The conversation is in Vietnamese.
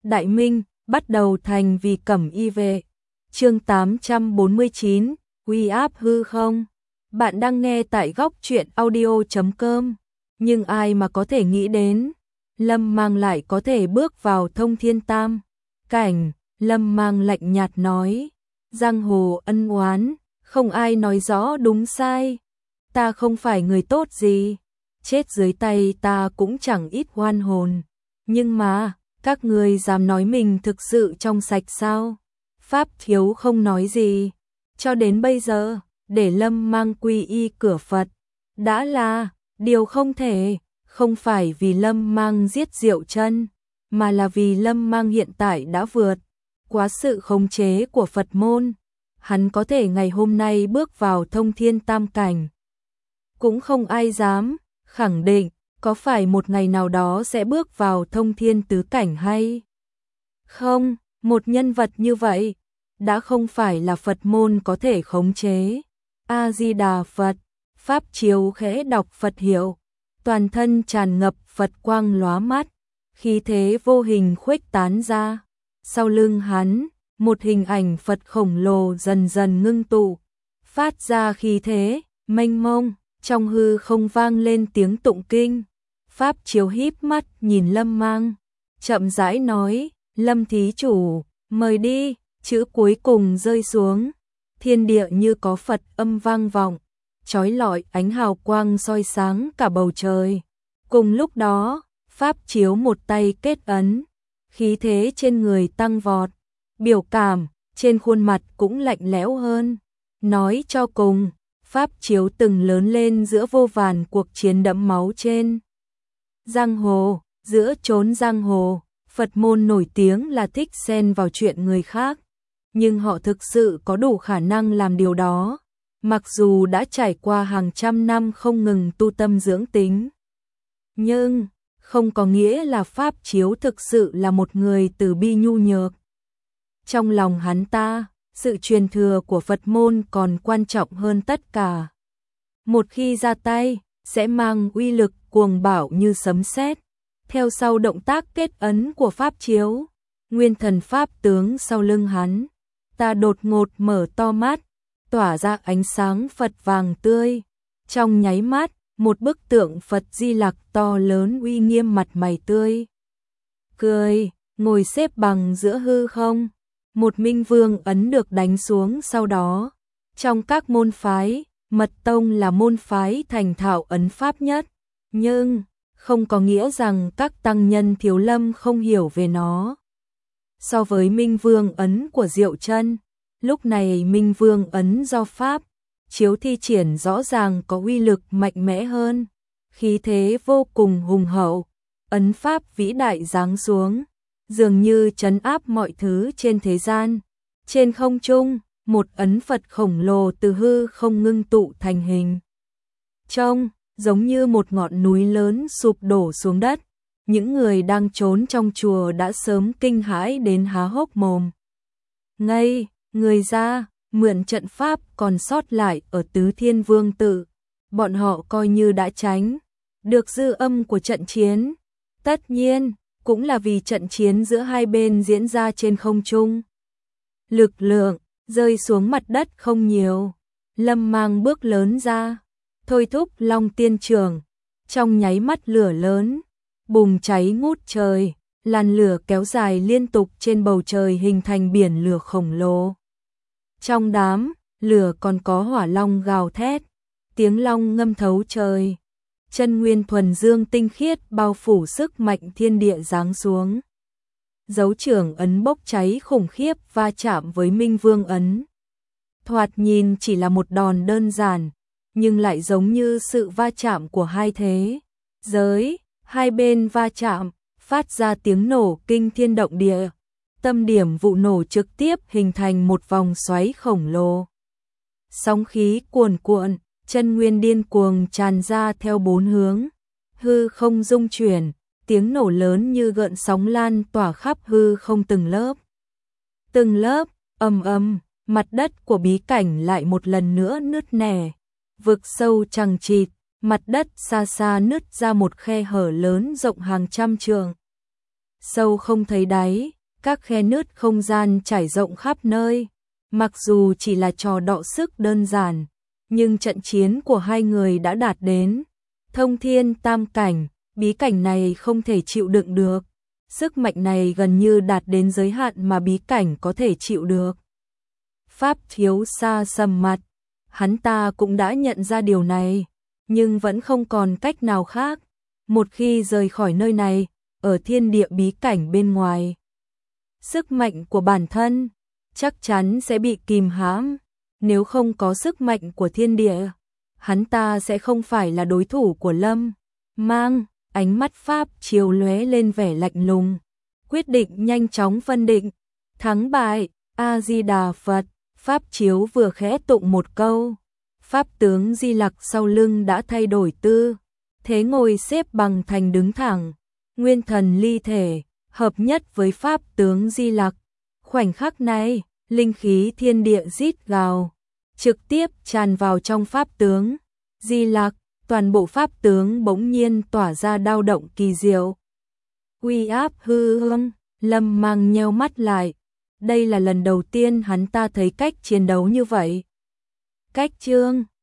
Đại Minh, bắt đầu thành vì cẩm y vệ. Chương 849, uy áp hư không. Bạn đang nghe tại góc truyện audio.com. Nhưng ai mà có thể nghĩ đến, Lâm Mang lại có thể bước vào thông thiên tam cảnh. Lâm Mang lạnh nhạt nói, giang hồ ân oán, không ai nói rõ đúng sai. Ta không phải người tốt gì, chết dưới tay ta cũng chẳng ít oan hồn. Nhưng mà, các người dám nói mình thực sự trong sạch sao? Pháp Thiếu không nói gì. Cho đến bây giờ, để Lâm Mang quy y cửa Phật, đã là điều không thể, không phải vì Lâm Mang giết Diệu Chân, mà là vì Lâm Mang hiện tại đã vượt quá sự khống chế của Phật môn. Hắn có thể ngày hôm nay bước vào thông thiên tam cảnh. Cũng không ai dám khẳng định có phải một ngày nào đó sẽ bước vào thông thiên tứ cảnh hay không. Một nhân vật như vậy đã không phải là Phật môn có thể khống chế. A-di-đà Phật. Pháp Chiếu khẽ đọc Phật hiệu, toàn thân tràn ngập Phật quang lóa mắt, khí thế vô hình khuếch tán ra. Sau lưng hắn, một hình ảnh Phật khổng lồ dần dần ngưng tụ, phát ra khí thế mênh mông. Trong hư không vang lên tiếng tụng kinh. Pháp Chiếu híp mắt nhìn Lâm Mang, chậm rãi nói, Lâm thí chủ, mời đi. Chữ cuối cùng rơi xuống, thiên địa như có Phật âm vang vọng, chói lọi ánh hào quang soi sáng cả bầu trời. Cùng lúc đó, Pháp Chiếu một tay kết ấn, khí thế trên người tăng vọt, biểu cảm trên khuôn mặt cũng lạnh lẽo hơn. Nói cho cùng, Pháp Chiếu từng lớn lên giữa vô vàn cuộc chiến đẫm máu trên giang hồ. Giữa chốn giang hồ, Phật môn nổi tiếng là thích xen vào chuyện người khác, nhưng họ thực sự có đủ khả năng làm điều đó, mặc dù đã trải qua hàng trăm năm không ngừng tu tâm dưỡng tính. Nhưng, không có nghĩa là Pháp Chiếu thực sự là một người từ bi nhu nhược. Trong lòng hắn ta, sự truyền thừa của Phật môn còn quan trọng hơn tất cả. Một khi ra tay, sẽ mang uy lực cuồng bạo như sấm sét. Theo sau động tác kết ấn của Pháp Chiếu, nguyên thần Pháp tướng sau lưng hắn ta đột ngột mở to mắt, tỏa ra ánh sáng Phật vàng tươi. Trong nháy mắt, một bức tượng Phật Di Lặc to lớn uy nghiêm mặt mày tươi cười, ngồi xếp bằng giữa hư không. Một minh vương ấn được đánh xuống sau đó. Trong các môn phái, Mật Tông là môn phái thành thạo ấn pháp nhất, nhưng không có nghĩa rằng các tăng nhân thiếu lâm không hiểu về nó. So với Minh Vương ấn của Diệu Chân, lúc này Minh Vương ấn do Pháp Chiếu thi triển rõ ràng có uy lực mạnh mẽ hơn, khí thế vô cùng hùng hậu. Ấn Pháp vĩ đại giáng xuống, dường như trấn áp mọi thứ trên thế gian. Trên không trung, một ấn Phật khổng lồ từ hư không ngưng tụ thành hình. Trông giống như một ngọn núi lớn sụp đổ xuống đất. Những người đang trốn trong chùa đã sớm kinh hãi đến há hốc mồm. Ngây người ra, mượn trận pháp còn sót lại ở Tứ Thiên Vương Tự, bọn họ coi như đã tránh được dư âm của trận chiến. Tất nhiên, cũng là vì trận chiến giữa hai bên diễn ra trên không trung. Lực lượng rơi xuống mặt đất không nhiều. Lâm Mang bước lớn ra, thôi thúc Long Tiên Trường, trong nháy mắt lửa lớn bùng cháy ngút trời, làn lửa kéo dài liên tục trên bầu trời hình thành biển lửa khổng lồ. Trong đám lửa còn có hỏa long gào thét, tiếng long ngâm thấu trời. Chân nguyên thuần dương tinh khiết bao phủ sức mạnh thiên địa giáng xuống. Dấu trưởng ấn bốc cháy khủng khiếp va chạm với Minh Vương ấn. Thoạt nhìn chỉ là một đòn đơn giản, nhưng lại giống như sự va chạm của hai thế giới. Hai bên va chạm, phát ra tiếng nổ kinh thiên động địa. Tâm điểm vụ nổ trực tiếp hình thành một vòng xoáy khổng lồ. Sóng khí cuồn cuộn, chân nguyên điên cuồng tràn ra theo bốn hướng. Hư không rung chuyển, tiếng nổ lớn như gợn sóng lan tỏa khắp hư không từng lớp. Từng lớp, ầm ầm, mặt đất của bí cảnh lại một lần nữa nứt nẻ. Vực sâu chằng chịt, mặt đất xa xa nứt ra một khe hở lớn rộng hàng trăm trượng. Sâu không thấy đáy, các khe nứt không gian trải rộng khắp nơi. Mặc dù chỉ là trò đọ sức đơn giản, nhưng trận chiến của hai người đã đạt đến thông thiên tam cảnh, bí cảnh này không thể chịu đựng được. Sức mạnh này gần như đạt đến giới hạn mà bí cảnh có thể chịu được. Pháp Thiếu Sa sầm mặt, hắn ta cũng đã nhận ra điều này, nhưng vẫn không còn cách nào khác. Một khi rời khỏi nơi này, ở thiên địa bí cảnh bên ngoài, sức mạnh của bản thân chắc chắn sẽ bị kìm hãm. Nếu không có sức mạnh của thiên địa, hắn ta sẽ không phải là đối thủ của Lâm Mang. Ánh mắt Pháp Chiếu lóe lên vẻ lạnh lùng, quyết định nhanh chóng phân định thắng bại. A Di Đà Phật. Pháp Chiếu vừa khẽ tụng một câu, pháp tướng Di Lặc sau lưng đã thay đổi tư thế, ngồi xếp bằng thành đứng thẳng, nguyên thần ly thể hợp nhất với pháp tướng Di Lặc. Khoảnh khắc này, linh khí thiên địa rít gào, trực tiếp tràn vào trong pháp tướng Di Lặc. Toàn bộ pháp tướng bỗng nhiên tỏa ra dao động kỳ diệu, uy áp hư hương. Lâm Mang nheo mắt lại, đây là lần đầu tiên hắn ta thấy cách chiến đấu như vậy. Cách chương